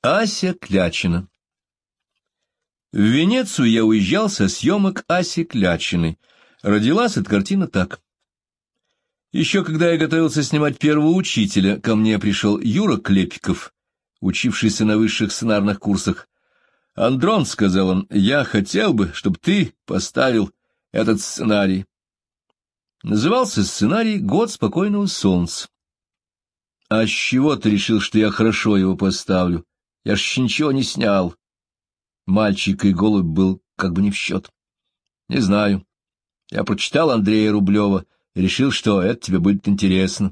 Ася Клячина. В Венецию я уезжал со съемок Аси Клячиной. Родилась эта картина так. Еще когда я готовился снимать первого учителя, ко мне пришел Юра Клепиков, учившийся на высших сценарных курсах. «Андрон, — сказал он, — я хотел бы, чтобы ты поставил этот сценарий». Назывался сценарий «Год спокойного солнца». «А с чего ты решил, что я хорошо его поставлю? Я ж еще ничего не снял». Мальчик и голубь был как бы не в счет. «Не знаю. Я прочитал Андрея Рублева и решил, что это тебе будет интересно».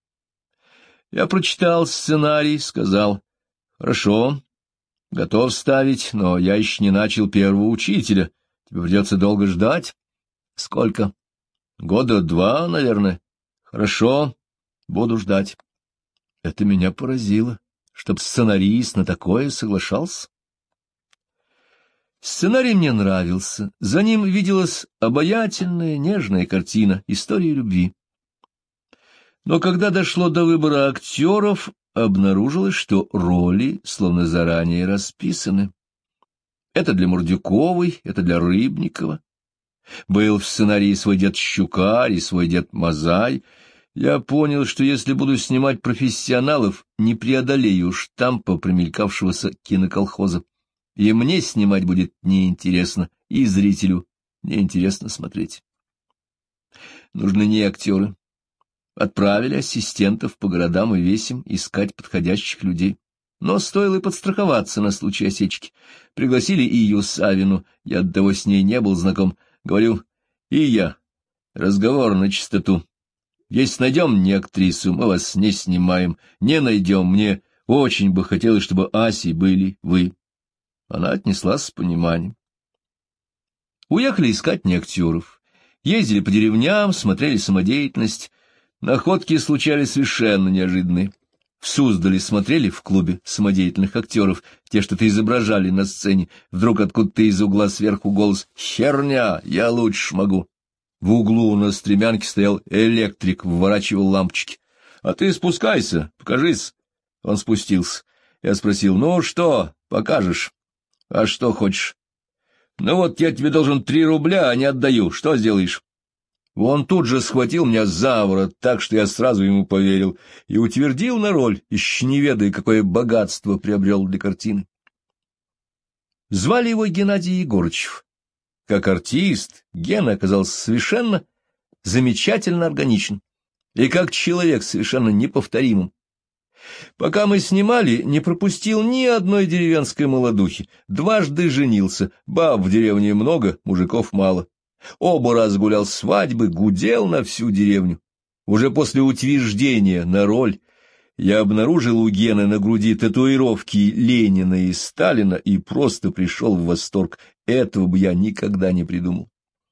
Я прочитал сценарий, сказал: «Хорошо, готов ставить, но я еще не начал первого учителя. Тебе придется долго ждать». «Сколько?» «Года 2, наверное». «Хорошо, буду ждать». Это меня поразило, чтоб сценарист на такое соглашался. Сценарий мне нравился, за ним виделась обаятельная, нежная картина истории любви. Но когда дошло до выбора актеров, обнаружилось, что роли словно заранее расписаны. Это для Мордюковой, это для Рыбникова. Был в сценарии свой дед Щукарь и свой дед Мазай. Я понял, что если буду снимать профессионалов, не преодолею штампа примелькавшегося киноколхоза. И мне снимать будет неинтересно, и зрителю неинтересно смотреть. Нужны не актеры. Отправили ассистентов по городам и весям искать подходящих людей. Но стоило и подстраховаться на случай осечки. Пригласили Ию Савину, я до того с ней не был знаком. Говорю: «Ия, разговор на чистоту. Если найдем не актрису, мы вас не снимаем. Не найдем, мне очень бы хотелось, чтобы Асей были вы». Она отнеслась с пониманием. Уехали искать не актеров. Ездили по деревням, смотрели самодеятельность. Находки случались совершенно неожиданные. В Суздале смотрели в клубе самодеятельных актеров, те что-то изображали на сцене. Вдруг откуда-то из угла сверху голос: «Херня, я лучше могу». В углу на стремянке стоял электрик, вворачивал лампочки. «А ты спускайся, покажись». Он спустился. Я спросил: «Ну что, покажешь?» «А что хочешь?» «Ну вот я тебе должен 3 рубля, а не отдаю. Что сделаешь?» Он тут же схватил меня за ворот, так что я сразу ему поверил, и утвердил на роль, еще не ведая, какое богатство приобрел для картины. Звали его Геннадий Егорычев. Как артист Гена оказался совершенно замечательно органичен, и как человек совершенно неповторимым. Пока мы снимали, не пропустил ни одной деревенской молодухи, 2 женился, баб в деревне много, мужиков мало. Оба раза гулял свадьбы, гудел на всю деревню. Уже после утверждения на роль я обнаружил у Гены на груди татуировки Ленина и Сталина и просто пришел в восторг. Этого бы я никогда не придумал.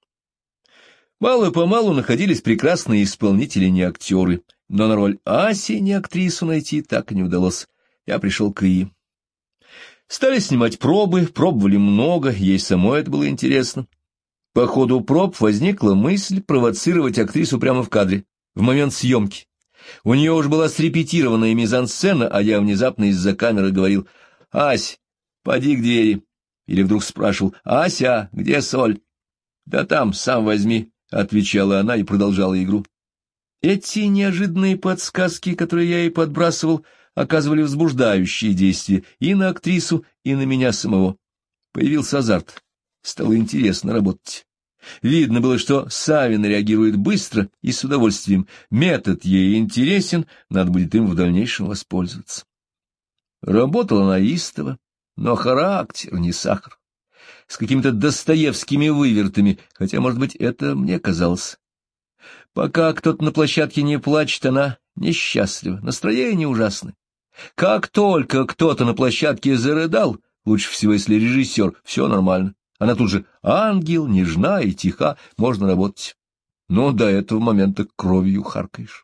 Мало-помалу находились прекрасные исполнители, не актеры, но на роль Аси не актрису найти так и не удалось. Я пришел к Ии. Стали снимать пробы, пробовали много, ей самой это было интересно. По ходу проб возникла мысль провоцировать актрису прямо в кадре, в момент съемки. У нее уже была срепетированная мизансцена, а я внезапно из-за камеры говорил: «Ась, поди к двери». Или вдруг спрашивал: «Ася, где соль?» «Да там, сам возьми», — отвечала она и продолжала игру. Эти неожиданные подсказки, которые я ей подбрасывал, оказывали возбуждающие действия и на актрису, и на меня самого. Появился азарт. Стало интересно работать. Видно было, что Савина реагирует быстро и с удовольствием. Метод ей интересен, надо будет им в дальнейшем воспользоваться. Работала она истово, но характер не сахар. С какими-то достоевскими вывертами, хотя, может быть, это мне казалось. Пока кто-то на площадке не плачет, она несчастлива, настроение ужасное. Как только кто-то на площадке зарыдал, лучше всего, если режиссер, все нормально. Она тут же ангел, нежна и тиха, можно работать. Но до этого момента кровью харкаешь.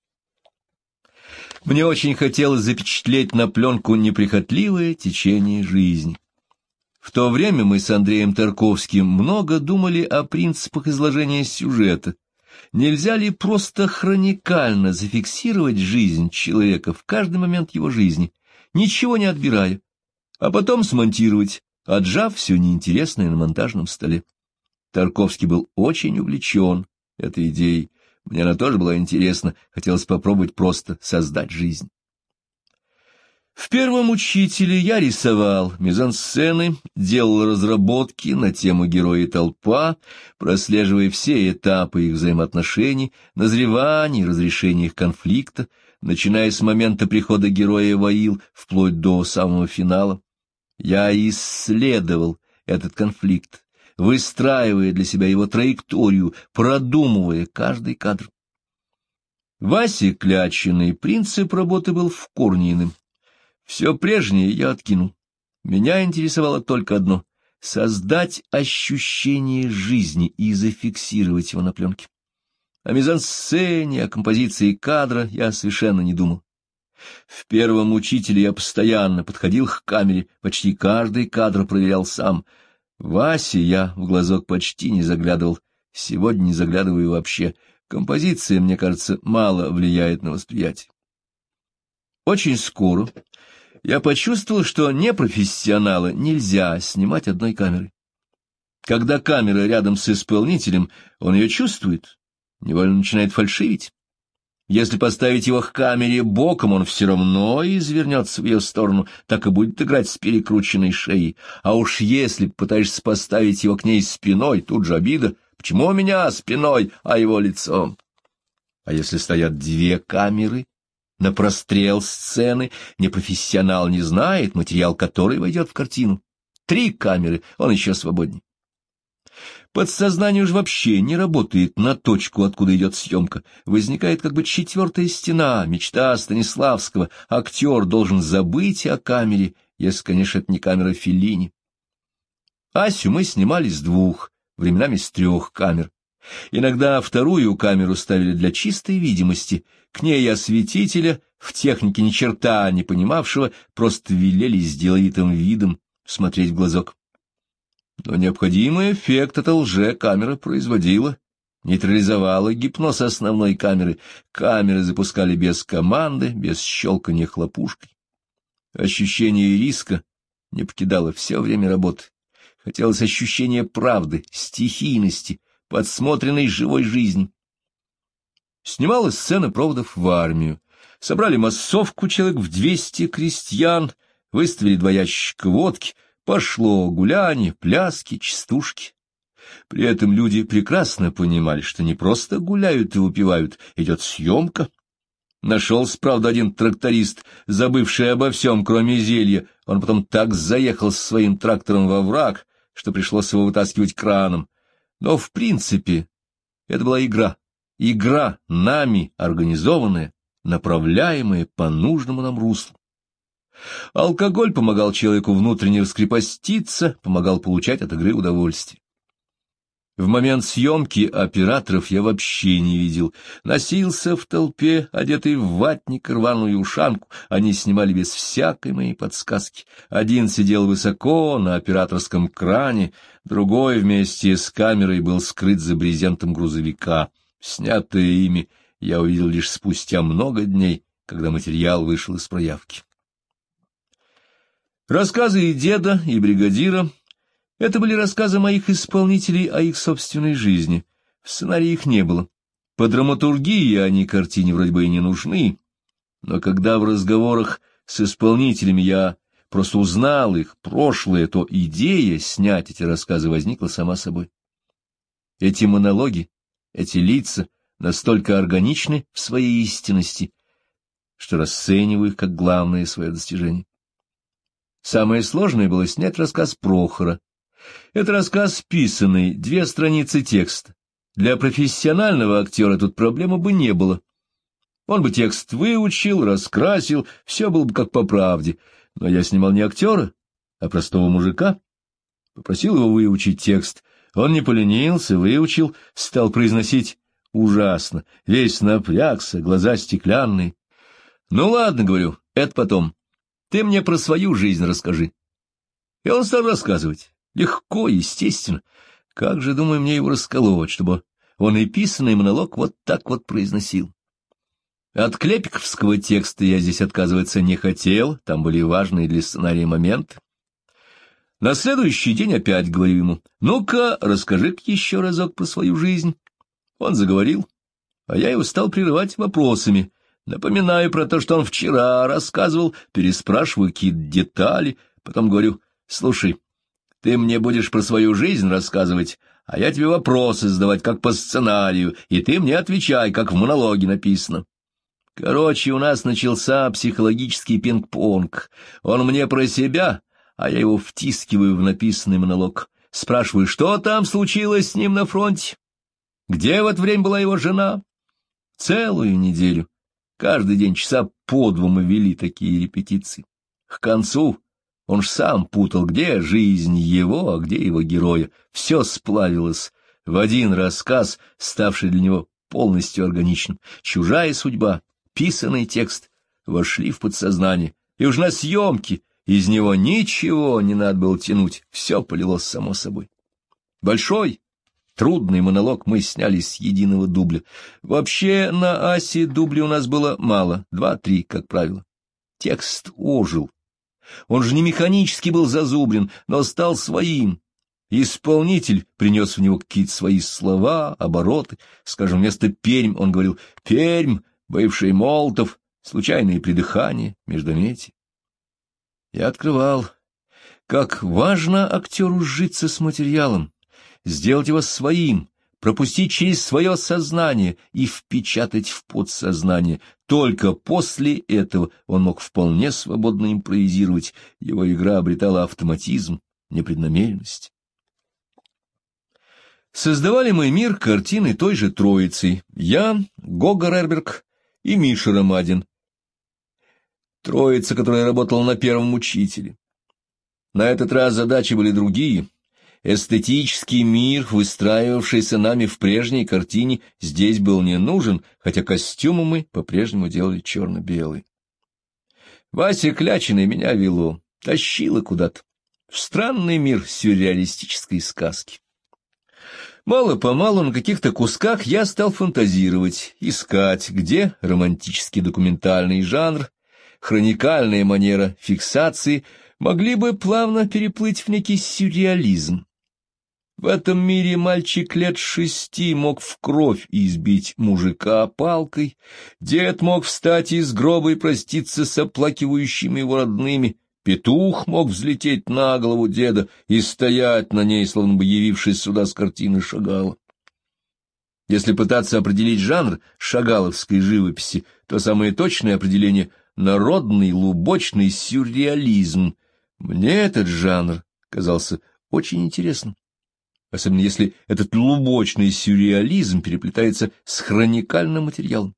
Мне очень хотелось запечатлеть на пленку неприхотливое течение жизни. В то время мы с Андреем Тарковским много думали о принципах изложения сюжета. Нельзя ли просто хроникально зафиксировать жизнь человека в каждый момент его жизни, ничего не отбирая, а потом смонтировать, отжав все неинтересное на монтажном столе. Тарковский был очень увлечен этой идеей. Мне она тоже была интересна, хотелось попробовать просто создать жизнь. В «Первом учителе» я рисовал мизансцены, делал разработки на тему героя и толпа, прослеживая все этапы их взаимоотношений, назревания и разрешения их конфликта, начиная с момента прихода героя в Аил вплоть до самого финала. Я исследовал этот конфликт, выстраивая для себя его траекторию, продумывая каждый кадр. Васе Клячиной принцип работы был в корне иным. Все прежнее я откинул. Меня интересовало только одно — создать ощущение жизни и зафиксировать его на пленке. О мизансцене, о композиции кадра я совершенно не думал. В «Первом учителе» я постоянно подходил к камере, почти каждый кадр проверял сам. Васе я в глазок почти не заглядывал, сегодня не заглядываю вообще. Композиция, мне кажется, мало влияет на восприятие. Очень скоро я почувствовал, что непрофессионала нельзя снимать одной камерой. Когда камера рядом с исполнителем, он ее чувствует, невольно начинает фальшивить. Если поставить его к камере боком, он все равно извернется в ее сторону, так и будет играть с перекрученной шеей. А уж если пытаешься поставить его к ней спиной, тут же обида. Почему у меня спиной, а его лицом? А если стоят две камеры? На прострел сцены непрофессионал не знает, материал которой войдет в картину. 3 камеры, он еще свободней. Подсознание уж вообще не работает на точку, откуда идет съемка. Возникает как бы 4-я стена, мечта Станиславского. Актер должен забыть о камере, если, конечно, это не камера Феллини. Асю мы снимали с 2, временами с 3 камер. Иногда 2-ю камеру ставили для чистой видимости. К ней осветителя, в технике ни черта не понимавшего, просто велели с деловитым видом смотреть в глазок. Но необходимый эффект эта лже-камера производила, нейтрализовала гипноз основной камеры. Камеры запускали без команды, без щелканья хлопушкой. Ощущение риска не покидало все время работы. Хотелось ощущения правды, стихийности, подсмотренной живой жизни. Снималась сцена проводов в армию. Собрали массовку человек в 200 крестьян, выставили 2 ящика водки. Пошло гулянье, пляски, частушки. При этом люди прекрасно понимали, что не просто гуляют и выпивают, идет съемка. Нашелся, правда, один тракторист, забывший обо всем, кроме зелья. Он потом так заехал со своим трактором во враг, что пришлось его вытаскивать краном. Но, в принципе, это была игра. Игра, нами организованная, направляемая по нужному нам руслу. Алкоголь помогал человеку внутренне раскрепоститься, помогал получать от игры удовольствие. В момент съемки операторов я вообще не видел. Носился в толпе, одетый в ватник и рваную ушанку. Они снимали без всякой моей подсказки. Один сидел высоко на операторском кране, другой вместе с камерой был скрыт за брезентом грузовика. Снятое ими я увидел лишь спустя много дней, когда материал вышел из проявки. Рассказы и деда, и бригадира — это были рассказы моих исполнителей о их собственной жизни. В сценарии их не было. По драматургии они картине вроде бы и не нужны, но когда в разговорах с исполнителями я просто узнал их прошлое, то идея снять эти рассказы возникла сама собой. Эти монологи, эти лица настолько органичны в своей истинности, что расцениваю их как главное свое достижение. Самое сложное было снять рассказ Прохора. Это рассказ писанный, 2 страницы текста. Для профессионального актера тут проблемы бы не было. Он бы текст выучил, раскрасил, все было бы как по правде. Но я снимал не актера, а простого мужика. Попросил его выучить текст. Он не поленился, выучил, стал произносить ужасно. Весь напрягся, глаза стеклянные. Ну ладно, говорю, это потом. Ты мне про свою жизнь расскажи. И он стал рассказывать. Легко, естественно. Как же, думаю, мне его расколоть, чтобы он и писанный монолог вот так вот произносил. От клепиковского текста я здесь отказываться не хотел, там были важные для сценария моменты. На следующий день опять говорю ему: «Ну-ка, расскажи-ка еще разок про свою жизнь». Он заговорил, а я его стал прерывать вопросами. Напоминаю про то, что он вчера рассказывал, переспрашиваю какие-то детали, потом говорю: «Слушай, ты мне будешь про свою жизнь рассказывать, а я тебе вопросы задавать, как по сценарию, и ты мне отвечай, как в монологе написано». Короче, у нас начался психологический пинг-понг. Он мне про себя, а я его втискиваю в написанный монолог. Спрашиваю, что там случилось с ним на фронте? Где в это время была его жена? Целую неделю. Каждый день часа по два мы вели такие репетиции. К концу он ж сам путал, где жизнь его, а где его героя. Все сплавилось в один рассказ, ставший для него полностью органичным. Чужая судьба, писанный текст вошли в подсознание, и уж на съемке из него ничего не надо было тянуть, все полилось само собой. Большой, трудный монолог мы сняли с единого дубля. Вообще на Асе дублей у нас было мало, 2-3, как правило. Текст ожил. Он же не механически был зазубрен, но стал своим. Исполнитель принес в него какие-то свои слова, обороты. Скажем, вместо «Пермь» он говорил «Пермь», бывший Молотов, случайные придыхания, междометия. Я открывал, как важно актеру сжиться с материалом, сделать его своим, пропустить через свое сознание и впечатать в подсознание. Только после этого он мог вполне свободно импровизировать, его игра обретала автоматизм, непреднамеренность. Создавали мы мир картины той же троицей: я, Гога Рерберг и Миша Ромадин. Троица, которая работала на первом учителе. На этот раз задачи были другие. Эстетический мир, выстраивавшийся нами в прежней картине, здесь был не нужен, хотя костюмы мы по-прежнему делали черно-белые. Вася Клячиной меня вело, тащила куда-то, в странный мир сюрреалистической сказки. Мало-помалу на каких-то кусках я стал фантазировать, искать, где романтический документальный жанр, хроникальная манера фиксации могли бы плавно переплыть в некий сюрреализм. В этом мире мальчик лет 6 мог в кровь избить мужика палкой, дед мог встать из гроба и проститься с оплакивающими его родными, петух мог взлететь на голову деда и стоять на ней, словно бы явившись сюда с картины Шагала. Если пытаться определить жанр шагаловской живописи, то самое точное определение — народный лубочный сюрреализм. Мне этот жанр казался очень интересным, особенно если этот лубочный сюрреализм переплетается с хроникальным материалом.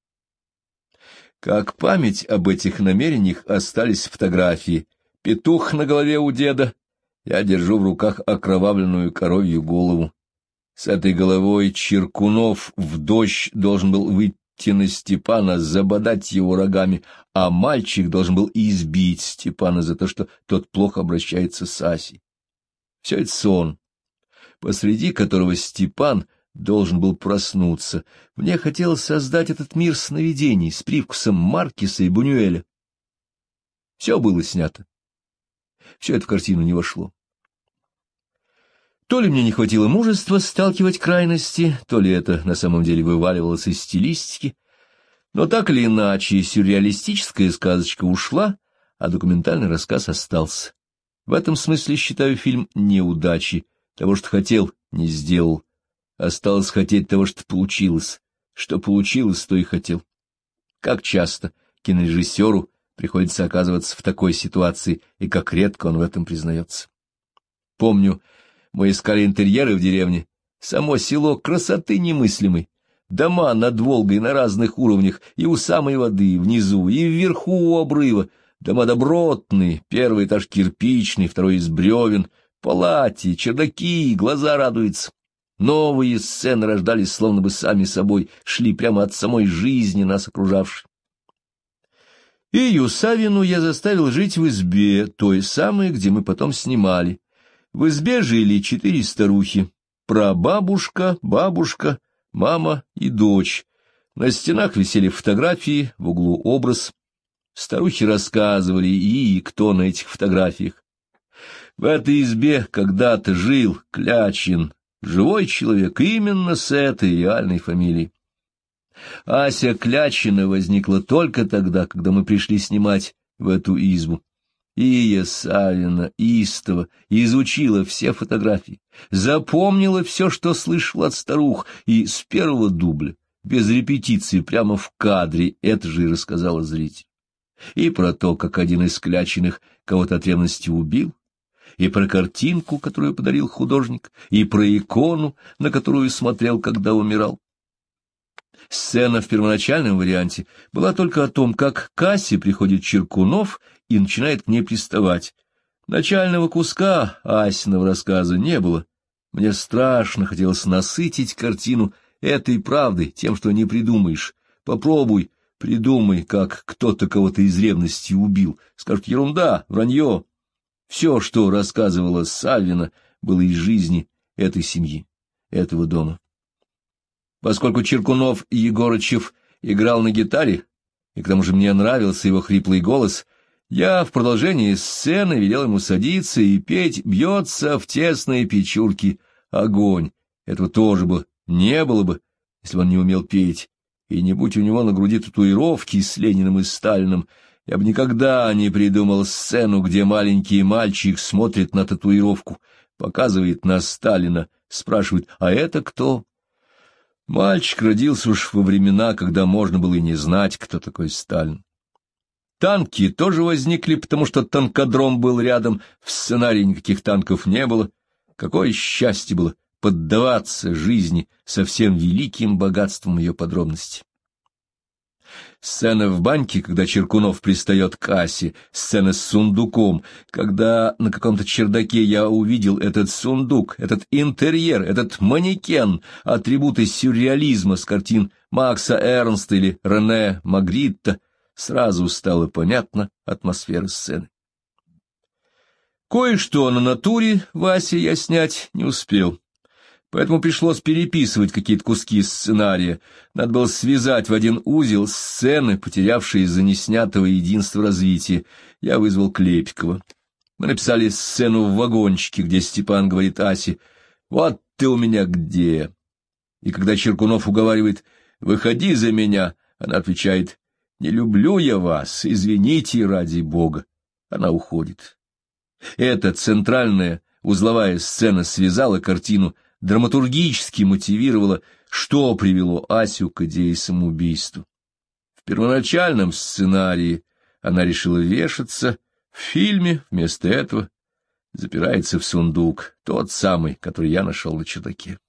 Как память об этих намерениях остались фотографии. Петух на голове у деда, я держу в руках окровавленную коровью голову. С этой головой Чиркунов в дождь должен был выйти на Степана, забодать его рогами, а мальчик должен был избить Степана за то, что тот плохо обращается с Асей. Все это сон, посреди которого Степан должен был проснуться. Мне хотелось создать этот мир сновидений с привкусом Маркеса и Бунюэля. Все было снято. Все это в картину не вошло. То ли мне не хватило мужества сталкивать крайности, то ли это на самом деле вываливалось из стилистики, но так или иначе сюрреалистическая сказочка ушла, а документальный рассказ остался. В этом смысле считаю фильм неудачей, того, что хотел, не сделал. Осталось хотеть того, что получилось. Что получилось, то и хотел. Как часто кинорежиссеру приходится оказываться в такой ситуации, и как редко он в этом признается. Помню, мы искали интерьеры в деревне. Само село красоты немыслимой. Дома над Волгой на разных уровнях, и у самой воды, внизу, и вверху у обрыва. Дома добротные, первый этаж кирпичный, второй из бревен, палати, чердаки, глаза радуются. Новые сцены рождались словно бы сами собой, шли прямо от самой жизни нас окружавшей. И Юсавину я заставил жить в избе, той самой, где мы потом снимали. В избе жили 4 старухи: прабабушка, бабушка, мама и дочь. На стенах висели фотографии, в углу образ. Старухи рассказывали, и кто на этих фотографиях. В этой избе когда-то жил Клячин, живой человек, именно с этой реальной фамилией. Ася Клячина возникла только тогда, когда мы пришли снимать в эту избу. Ия Савина истово изучила все фотографии, запомнила все, что слышала от старух, и с первого дубля, без репетиции, прямо в кадре, это же и рассказала зрителю. И про то, как один из Клячиных кого-то от ревности убил, и про картинку, которую подарил художник, и про икону, на которую смотрел, когда умирал. Сцена в первоначальном варианте была только о том, как к Асе приходит Чиркунов и начинает к ней приставать. Начального куска Асиного рассказа не было. Мне страшно хотелось насытить картину этой правдой, тем, что не придумаешь. Попробуй, придумай, как кто-то кого-то из ревности убил. Скажут: ерунда, вранье. Все, что рассказывала Савина, было из жизни этой семьи, этого дома. Поскольку Чиркунов Егорычев играл на гитаре, и к тому же мне нравился его хриплый голос, я в продолжении сцены велел ему садиться и петь «Бьется в тесные печурки огонь». Этого тоже бы не было бы, если бы он не умел петь, и не будь у него на груди татуировки с Лениным и Сталиным, я бы никогда не придумал сцену, где маленький мальчик смотрит на татуировку, показывает на Сталина, спрашивает: «А это кто?» Мальчик родился уж во времена, когда можно было и не знать, кто такой Сталин. Танки тоже возникли, потому что танкодром был рядом, в сценарии никаких танков не было. Какое счастье было поддаваться жизни со всем великим богатством ее подробностей. Сцена в баньке, когда Чиркунов пристает к Асе, сцена с сундуком, когда на каком-то чердаке я увидел этот сундук, этот интерьер, этот манекен, атрибуты сюрреализма с картин Макса Эрнста или Рене Магритта, сразу стала понятна атмосфера сцены. Кое-что на натуре Васе я снять не успел. Поэтому пришлось переписывать какие-то куски сценария. Надо было связать в один узел сцены, потерявшие из-за неснятого единства развития. Я вызвал Клепикова. Мы написали сцену в вагончике, где Степан говорит Асе: «Вот ты у меня где!» И когда Чиркунов уговаривает: «Выходи за меня», она отвечает: «Не люблю я вас, извините ради Бога». Она уходит. Эта центральная узловая сцена связала картину, драматургически мотивировала, что привело Асю к идее самоубийства. В первоначальном сценарии она решила вешаться, в фильме вместо этого запирается в сундук, тот самый, который я нашел на чердаке.